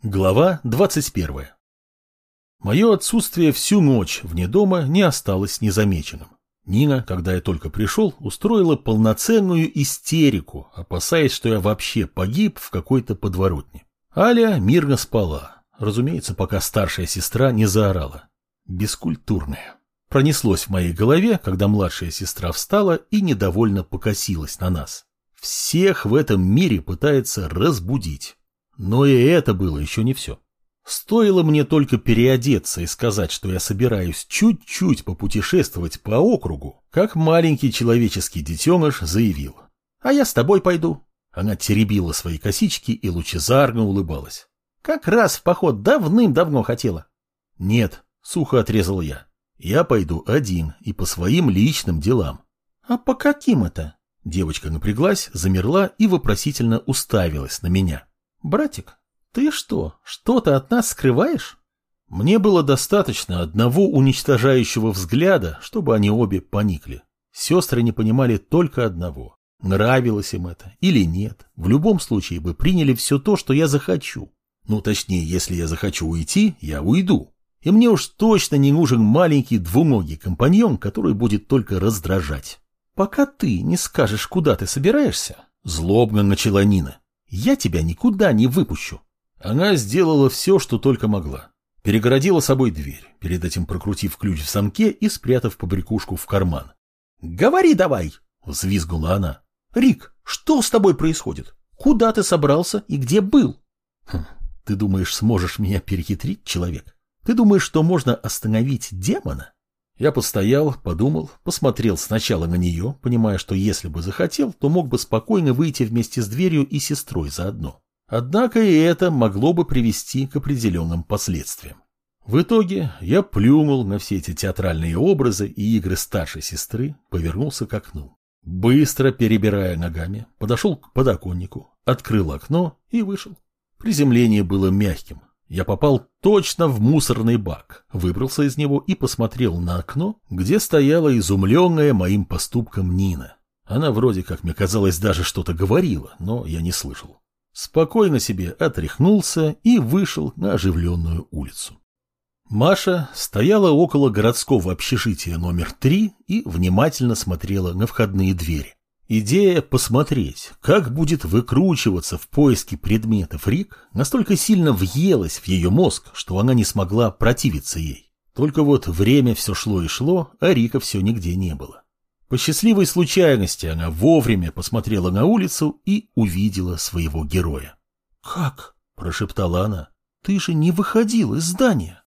Глава 21. Мое отсутствие всю ночь вне дома не осталось незамеченным. Нина, когда я только пришел, устроила полноценную истерику, опасаясь, что я вообще погиб в какой-то подворотне. Аля мирно спала, разумеется, пока старшая сестра не заорала. Бескультурная. Пронеслось в моей голове, когда младшая сестра встала и недовольно покосилась на нас. Всех в этом мире пытается разбудить. Но и это было еще не все. Стоило мне только переодеться и сказать, что я собираюсь чуть-чуть попутешествовать по округу, как маленький человеческий детеныш заявил: «А я с тобой пойду». Она теребила свои косички и лучезарно улыбалась. «Как раз в поход давным-давно хотела». «Нет», — сухо отрезал я, — «я пойду один и по своим личным делам». «А по каким это?» Девочка напряглась, замерла и вопросительно уставилась на меня. «Братик, ты что-то от нас скрываешь?» Мне было достаточно одного уничтожающего взгляда, чтобы они обе поникли. Сестры не понимали только одного: нравилось им это или нет. В любом случае бы приняли все то, что я захочу. Ну, точнее, если я захочу уйти, я уйду. И мне уж точно не нужен маленький двуногий компаньон, который будет только раздражать. «Пока ты не скажешь, куда ты собираешься», — злобно начала Нина, — «я тебя никуда не выпущу». Она сделала все, что только могла. Перегородила собой дверь, перед этим прокрутив ключ в замке и спрятав побрякушку в карман. «Говори давай!» — взвизгнула она. «Рик, что с тобой происходит? Куда ты собрался и где был?» «Ты думаешь, сможешь меня перехитрить, человек? Ты думаешь, что можно остановить демона?» Я постоял, подумал, посмотрел сначала на нее, понимая, что если бы захотел, то мог бы спокойно выйти вместе с дверью и сестрой заодно. Однако и это могло бы привести к определенным последствиям. В итоге я плюнул на все эти театральные образы и игры старшей сестры, повернулся к окну. Быстро перебирая ногами, подошел к подоконнику, открыл окно и вышел. Приземление было мягким. Я попал точно в мусорный бак, выбрался из него и посмотрел на окно, где стояла изумленная моим поступком Нина. Она вроде как, мне казалось, даже что-то говорила, но я не слышал. Спокойно себе отряхнулся и вышел на оживленную улицу. Маша стояла около городского общежития номер 3 и внимательно смотрела на входные двери. Идея посмотреть, как будет выкручиваться в поиске предметов Рик, настолько сильно въелась в ее мозг, что она не смогла противиться ей. Только вот время все шло и шло, а Рика все нигде не было. По счастливой случайности она вовремя посмотрела на улицу и увидела своего героя. «Как?» – прошептала она. «Ты же не выходил из здания!»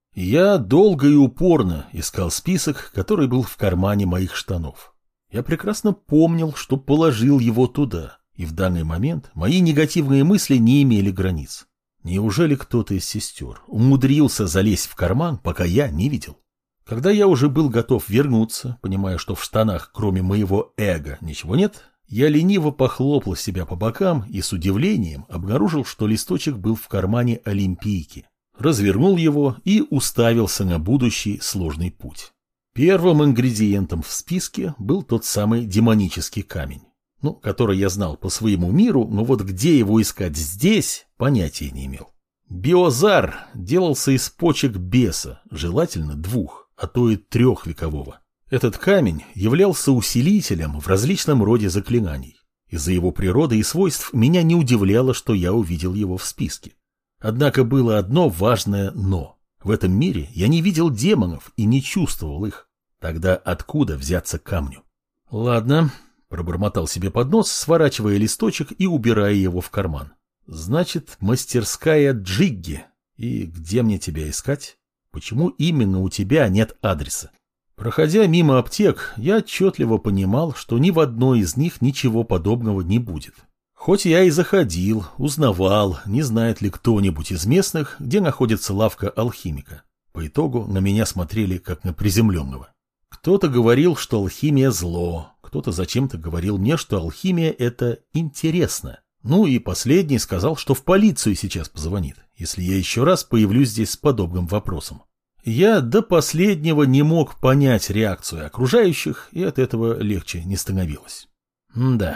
Я долго и упорно искал список, который был в кармане моих штанов. Я прекрасно помнил, что положил его туда, и в данный момент мои негативные мысли не имели границ. Неужели кто-то из сестер умудрился залезть в карман, пока я не видел? Когда я уже был готов вернуться, понимая, что в штанах, кроме моего эго, ничего нет, я лениво похлопал себя по бокам и с удивлением обнаружил, что листочек был в кармане олимпийки. Развернул его и уставился на будущий сложный путь. Первым ингредиентом в списке был тот самый демонический камень, который я знал по своему миру, но вот где его искать здесь, понятия не имел. Биозар делался из почек беса, желательно 2, а то и 3-векового. Этот камень являлся усилителем в различном роде заклинаний. Из-за его природы и свойств меня не удивляло, что я увидел его в списке. Однако было одно важное «но». В этом мире я не видел демонов и не чувствовал их. Тогда откуда взяться камню? «Ладно», — пробормотал себе под нос, сворачивая листочек и убирая его в карман. «Значит, мастерская Джигги. И где мне тебя искать? Почему именно у тебя нет адреса?» Проходя мимо аптек, я отчетливо понимал, что ни в одной из них ничего подобного не будет. Хоть я и заходил, узнавал, не знает ли кто-нибудь из местных, где находится лавка алхимика. По итогу на меня смотрели как на приземленного. Кто-то говорил, что алхимия зло, кто-то зачем-то говорил мне, что алхимия – это интересно. Ну и последний сказал, что в полицию сейчас позвонит, если я еще раз появлюсь здесь с подобным вопросом. Я до последнего не мог понять реакцию окружающих, и от этого легче не становилось. Да,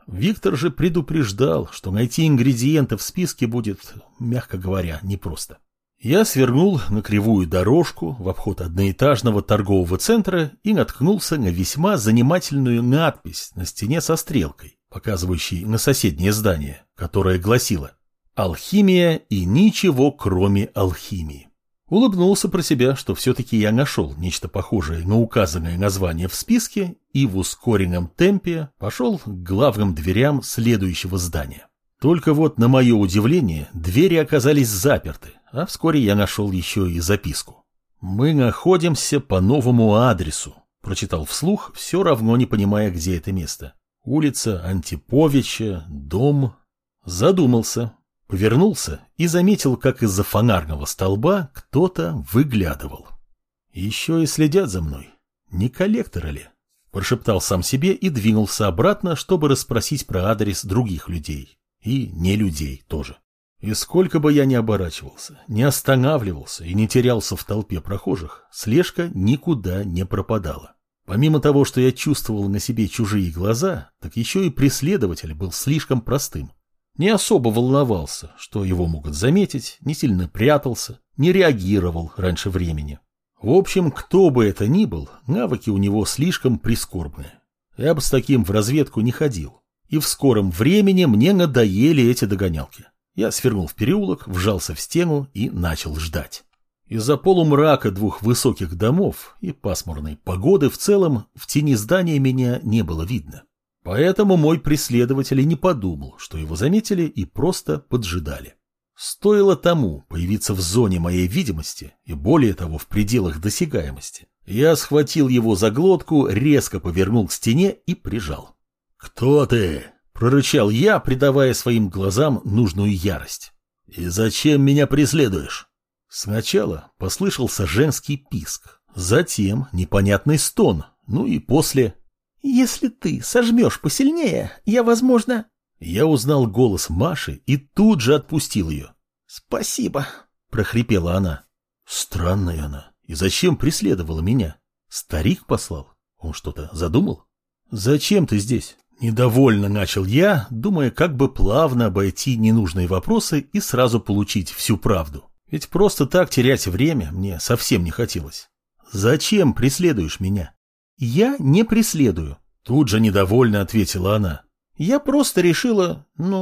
Виктор же предупреждал, что найти ингредиенты в списке будет, мягко говоря, непросто. Я свернул на кривую дорожку в обход одноэтажного торгового центра и наткнулся на весьма занимательную надпись на стене со стрелкой, показывающей на соседнее здание, которое гласило «Алхимия и ничего кроме алхимии». Улыбнулся про себя, что все-таки я нашел нечто похожее на указанное название в списке и в ускоренном темпе пошел к главным дверям следующего здания. Только вот, на мое удивление, двери оказались заперты, а вскоре я нашел еще и записку. «Мы находимся по новому адресу», — прочитал вслух, все равно не понимая, где это место. «Улица Антиповича, дом...» Задумался. Повернулся и заметил, как из-за фонарного столба кто-то выглядывал. «Еще и следят за мной. Не коллекторы ли?» Прошептал сам себе и двинулся обратно, чтобы расспросить про адрес других людей. И не людей тоже. И сколько бы я ни оборачивался, не останавливался и не терялся в толпе прохожих, слежка никуда не пропадала. Помимо того, что я чувствовал на себе чужие глаза, так еще и преследователь был слишком простым. Не особо волновался, что его могут заметить, не сильно прятался, не реагировал раньше времени. В общем, кто бы это ни был, навыки у него слишком прискорбные. Я бы с таким в разведку не ходил. И в скором времени мне надоели эти догонялки. Я свернул в переулок, вжался в стену и начал ждать. Из-за полумрака двух высоких домов и пасмурной погоды в целом в тени здания меня не было видно. Поэтому мой преследователь и не подумал, что его заметили и просто поджидали. Стоило тому появиться в зоне моей видимости, и более того, в пределах досягаемости, я схватил его за глотку, резко повернул к стене и прижал. «Кто ты?» – прорычал я, придавая своим глазам нужную ярость. «И зачем меня преследуешь?» Сначала послышался женский писк, затем непонятный стон, ну и после... «Если ты сожмешь посильнее, я, возможно...» Я узнал голос Маши и тут же отпустил ее. «Спасибо», — прохрипела она. Странная она. И зачем преследовала меня? Старик послал? Он что-то задумал? «Зачем ты здесь?» Недовольно начал я, думая, как бы плавно обойти ненужные вопросы и сразу получить всю правду. Ведь просто так терять время мне совсем не хотелось. «Зачем преследуешь меня?» «Я не преследую», — тут же недовольно ответила она. «Я просто решила,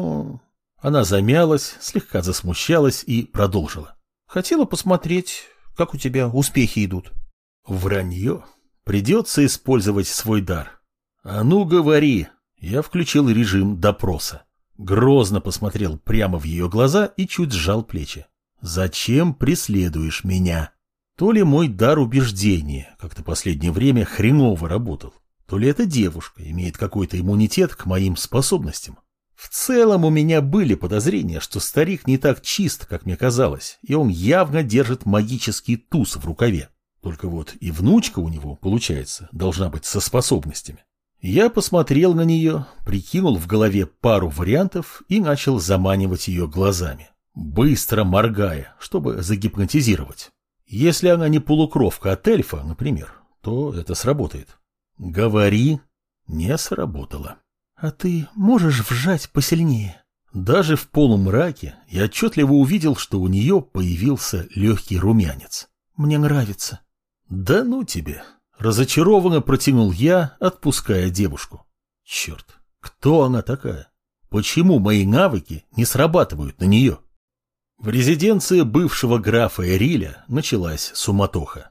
Она замялась, слегка засмущалась и продолжила. «Хотела посмотреть, как у тебя успехи идут». Вранье. Придется использовать свой дар. «А ну, говори!» Я включил режим допроса. Грозно посмотрел прямо в ее глаза и чуть сжал плечи. «Зачем преследуешь меня?» То ли мой дар убеждения как-то последнее время хреново работал, то ли эта девушка имеет какой-то иммунитет к моим способностям. В целом у меня были подозрения, что старик не так чист, как мне казалось, и он явно держит магический туз в рукаве. Только вот и внучка у него, получается, должна быть со способностями. Я посмотрел на нее, прикинул в голове пару вариантов и начал заманивать ее глазами, быстро моргая, чтобы загипнотизировать. Если она не полукровка от эльфа, например, то это сработает. «Говори». Не сработало. «А ты можешь вжать посильнее?» Даже в полумраке я отчетливо увидел, что у нее появился легкий румянец. «Мне нравится». «Да ну тебе!» Разочарованно протянул я, отпуская девушку. «Черт, кто она такая? Почему мои навыки не срабатывают на нее?» В резиденции бывшего графа Эриля началась суматоха.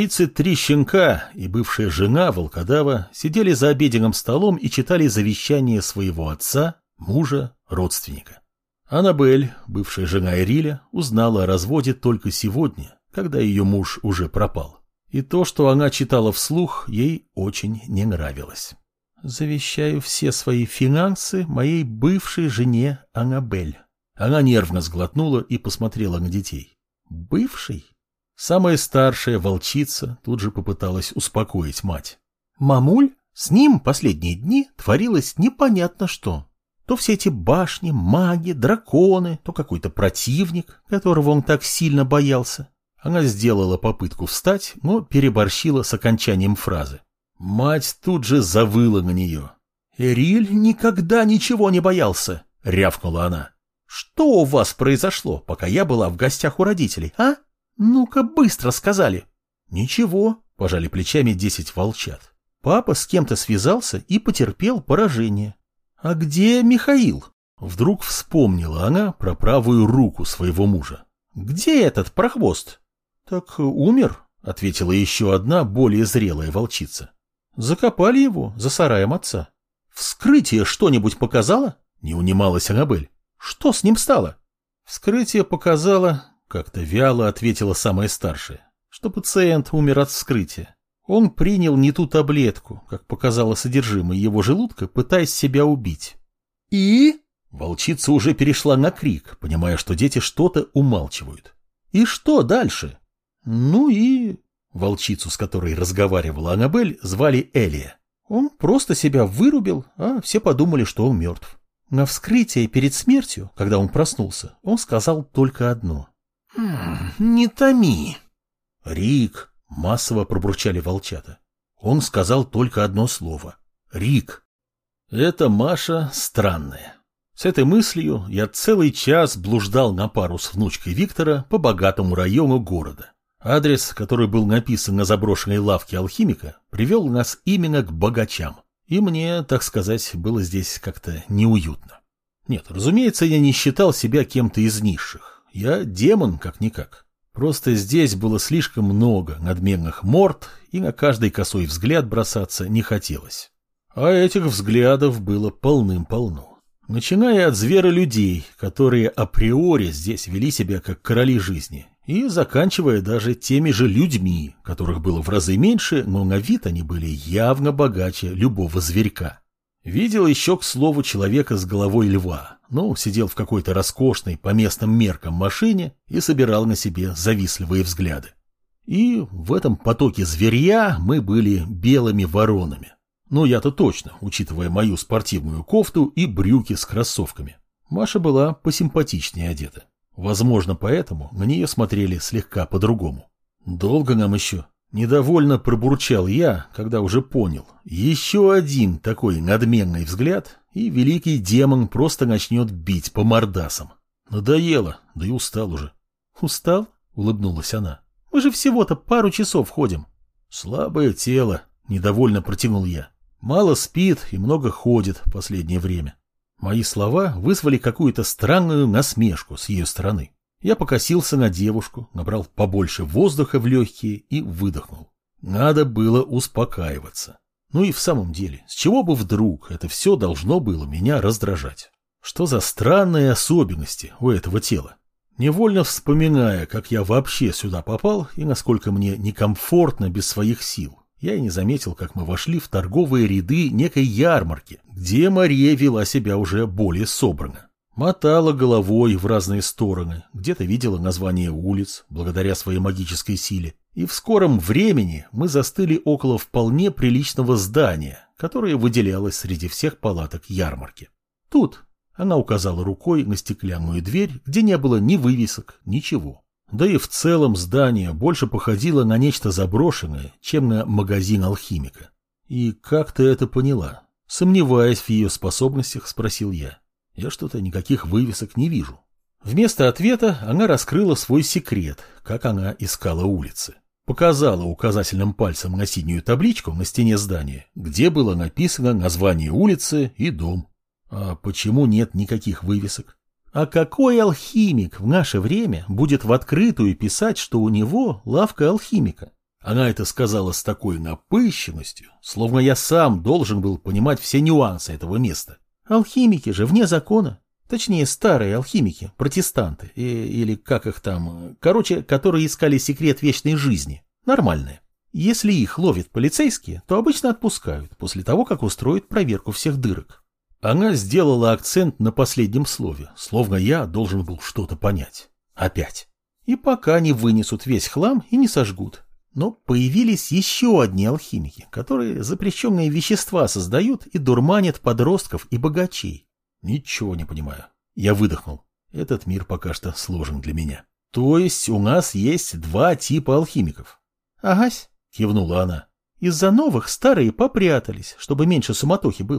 33 щенка и бывшая жена волкодава сидели за обеденным столом и читали завещание своего отца, мужа, родственника. Аннабель, бывшая жена Эриля, узнала о разводе только сегодня, когда ее муж уже пропал. И то, что она читала вслух, ей очень не нравилось. «Завещаю все свои финансы моей бывшей жене Аннабель». Она нервно сглотнула и посмотрела на детей. «Бывший?» Самая старшая волчица тут же попыталась успокоить мать. «Мамуль, с ним последние дни творилось непонятно что. То все эти башни, маги, драконы, то какой-то противник, которого он так сильно боялся». Она сделала попытку встать, но переборщила с окончанием фразы. Мать тут же завыла на нее. Эриль никогда ничего не боялся, рявкнула она. Что у вас произошло, пока я была в гостях у родителей, а? Ну-ка быстро сказали. Ничего, пожали плечами 10 волчат. Папа с кем-то связался и потерпел поражение. А где Михаил? Вдруг вспомнила она про правую руку своего мужа. Где этот прохвост? Так умер, ответила еще одна более зрелая волчица. Закопали его за сараем отца. Вскрытие что-нибудь показало? Не унималась Аннабель. Что с ним стало? Вскрытие показало, как-то вяло ответила самая старшая, что пациент умер от вскрытия. Он принял не ту таблетку, как показало содержимое его желудка, пытаясь себя убить. И? Волчица уже перешла на крик, понимая, что дети что-то умалчивают. И что дальше? Ну и... Волчицу, с которой разговаривала Аннабель, звали Элия. Он просто себя вырубил, а все подумали, что он мертв. На вскрытие перед смертью, когда он проснулся, он сказал только одно. «Не томи». «Рик», — массово пробурчали волчата. Он сказал только одно слово. «Рик». Это Маша странная. С этой мыслью я целый час блуждал на пару с внучкой Виктора по богатому району города. Адрес, который был написан на заброшенной лавке алхимика, привел нас именно к богачам. И мне, так сказать, было здесь как-то неуютно. Нет, разумеется, я не считал себя кем-то из низших. Я демон, как-никак. Просто здесь было слишком много надменных морд, и на каждый косой взгляд бросаться не хотелось. А этих взглядов было полным-полно. Начиная от зверолюдей, которые априори здесь вели себя как короли жизни, и заканчивая даже теми же людьми, которых было в разы меньше, но на вид они были явно богаче любого зверька. Видел еще, к слову, человека с головой льва, сидел в какой-то роскошной по местным меркам машине и собирал на себе завистливые взгляды. И в этом потоке зверья мы были белыми воронами. Я-то точно, учитывая мою спортивную кофту и брюки с кроссовками. Маша была посимпатичнее одета. Возможно, поэтому на нее смотрели слегка по-другому. «Долго нам еще?» Недовольно пробурчал я, когда уже понял. Еще один такой надменный взгляд, и великий демон просто начнет бить по мордасам. Надоело, да и устал уже. «Устал?» — улыбнулась она. «Мы же всего-то пару часов ходим». «Слабое тело», — недовольно протянул я. «Мало спит и много ходит в последнее время». Мои слова вызвали какую-то странную насмешку с ее стороны. Я покосился на девушку, набрал побольше воздуха в легкие и выдохнул. Надо было успокаиваться. И в самом деле, с чего бы вдруг это все должно было меня раздражать? Что за странные особенности у этого тела? Невольно вспоминая, как я вообще сюда попал и насколько мне некомфортно без своих сил, я и не заметил, как мы вошли в торговые ряды некой ярмарки, где Мария вела себя уже более собранно. Мотала головой в разные стороны, где-то видела название улиц, благодаря своей магической силе. И в скором времени мы застыли около вполне приличного здания, которое выделялось среди всех палаток ярмарки. Тут она указала рукой на стеклянную дверь, где не было ни вывесок, ничего. Да и в целом здание больше походило на нечто заброшенное, чем на магазин алхимика. И как ты это поняла? Сомневаясь в ее способностях, спросил я. Я что-то никаких вывесок не вижу. Вместо ответа она раскрыла свой секрет, как она искала улицы. Показала указательным пальцем на синюю табличку на стене здания, где было написано название улицы и дом. А почему нет никаких вывесок? А какой алхимик в наше время будет в открытую писать, что у него лавка алхимика? Она это сказала с такой напыщенностью, словно я сам должен был понимать все нюансы этого места. Алхимики же вне закона. Точнее, старые алхимики, протестанты, или как их там, которые искали секрет вечной жизни. Нормальные. Если их ловят полицейские, то обычно отпускают после того, как устроят проверку всех дырок. Она сделала акцент на последнем слове, словно я должен был что-то понять. Опять. И пока не вынесут весь хлам и не сожгут. Но появились еще одни алхимики, которые запрещенные вещества создают и дурманят подростков и богачей. Ничего не понимаю. Я выдохнул. Этот мир пока что сложен для меня. То есть у нас есть два типа алхимиков. Агась, кивнула она. Из-за новых старые попрятались, чтобы меньше суматохи было.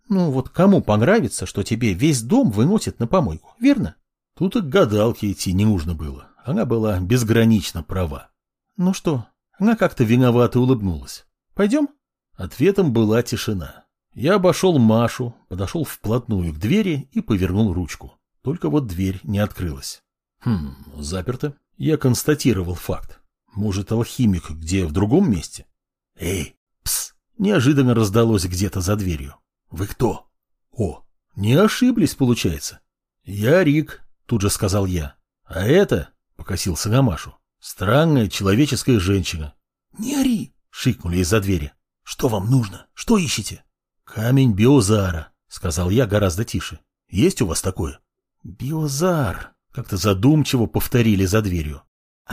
Ну вот кому понравится, что тебе весь дом выносит на помойку, верно? Тут и к гадалке идти не нужно было. Она была безгранично права. Ну что? Она как-то виновато улыбнулась. Пойдем? Ответом была тишина. Я обошел Машу, подошел вплотную к двери и повернул ручку. Только вот дверь не открылась. Заперто. Я констатировал факт. Может, алхимик где в другом месте? Эй, пс! Неожиданно раздалось где-то за дверью. Вы кто? О, не ошиблись, получается. Я Рик, тут же сказал я. А это, покосился на Машу, странная человеческая женщина. Не ори, шикнули из-за двери. Что вам нужно? Что ищете? Камень Биозара, сказал я гораздо тише. Есть у вас такое? Биозар, как-то задумчиво повторили за дверью.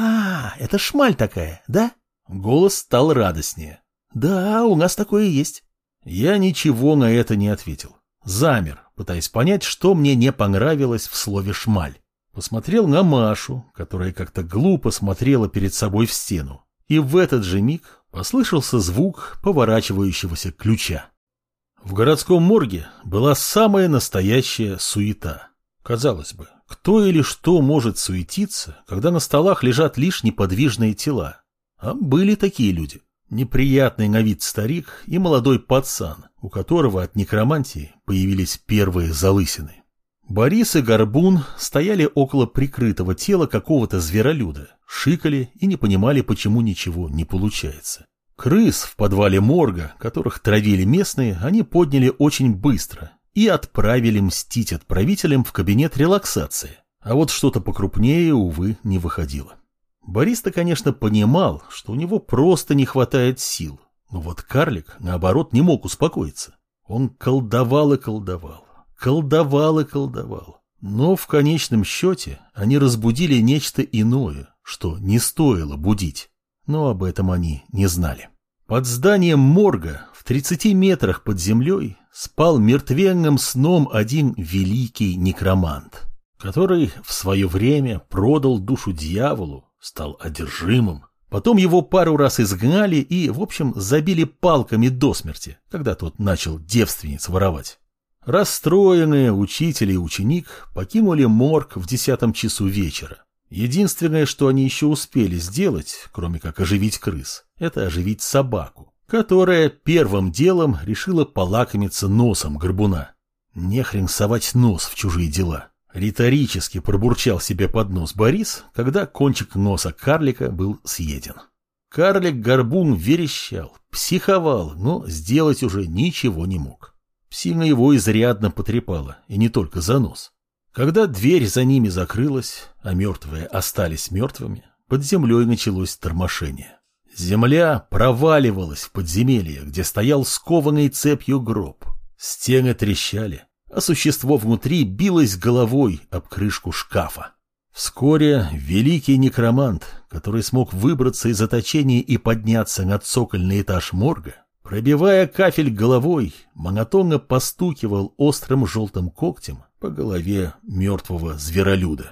А, это шмаль такая, да? Голос стал радостнее. Да, у нас такое есть. Я ничего на это не ответил. Замер, пытаясь понять, что мне не понравилось в слове «шмаль». Посмотрел на Машу, которая как-то глупо смотрела перед собой в стену. И в этот же миг послышался звук поворачивающегося ключа. В городском морге была самая настоящая суета. Казалось бы, кто или что может суетиться, когда на столах лежат лишь неподвижные тела? А были такие люди. Неприятный на вид старик и молодой пацан, у которого от некромантии появились первые залысины. Борис и Горбун стояли около прикрытого тела какого-то зверолюда, шикали и не понимали, почему ничего не получается. Крыс в подвале морга, которых травили местные, они подняли очень быстро и отправили мстить отправителям в кабинет релаксации. А вот что-то покрупнее, увы, не выходило. Борис-то, конечно, понимал, что у него просто не хватает сил, но вот карлик, наоборот, не мог успокоиться. Он колдовал и колдовал, колдовал и колдовал, но в конечном счете они разбудили нечто иное, что не стоило будить, но об этом они не знали. Под зданием морга в 30 метрах под землей спал мертвенным сном один великий некромант, который в свое время продал душу дьяволу, стал одержимым. Потом его пару раз изгнали и, в общем, забили палками до смерти, когда тот начал девственниц воровать. Расстроенные учитель и ученик покинули морг в 10 часу вечера. Единственное, что они еще успели сделать, кроме как оживить крыс, это оживить собаку, которая первым делом решила полакомиться носом горбуна. Нехрен совать нос в чужие дела. Риторически пробурчал себе под нос Борис, когда кончик носа карлика был съеден. Карлик-горбун верещал, психовал, но сделать уже ничего не мог. Псина его изрядно потрепала, и не только за нос. Когда дверь за ними закрылась, а мертвые остались мертвыми, под землей началось тормошение. Земля проваливалась в подземелье, где стоял скованный цепью гроб. Стены трещали, а существо внутри билось головой об крышку шкафа. Вскоре великий некромант, который смог выбраться из заточения и подняться на цокольный этаж морга, пробивая кафель головой, монотонно постукивал острым желтым когтем по голове мертвого зверолюда.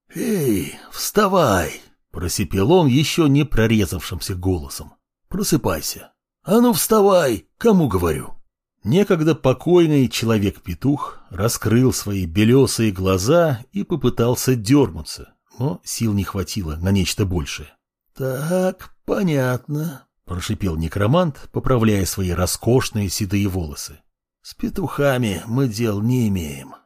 «Эй, вставай!» — просипел он еще не прорезавшимся голосом. «Просыпайся! А ну вставай! Кому говорю?» Некогда покойный человек-петух раскрыл свои белесые глаза и попытался дернуться, но сил не хватило на нечто большее. «Так, понятно», — прошипел некромант, поправляя свои роскошные седые волосы. «С петухами мы дел не имеем.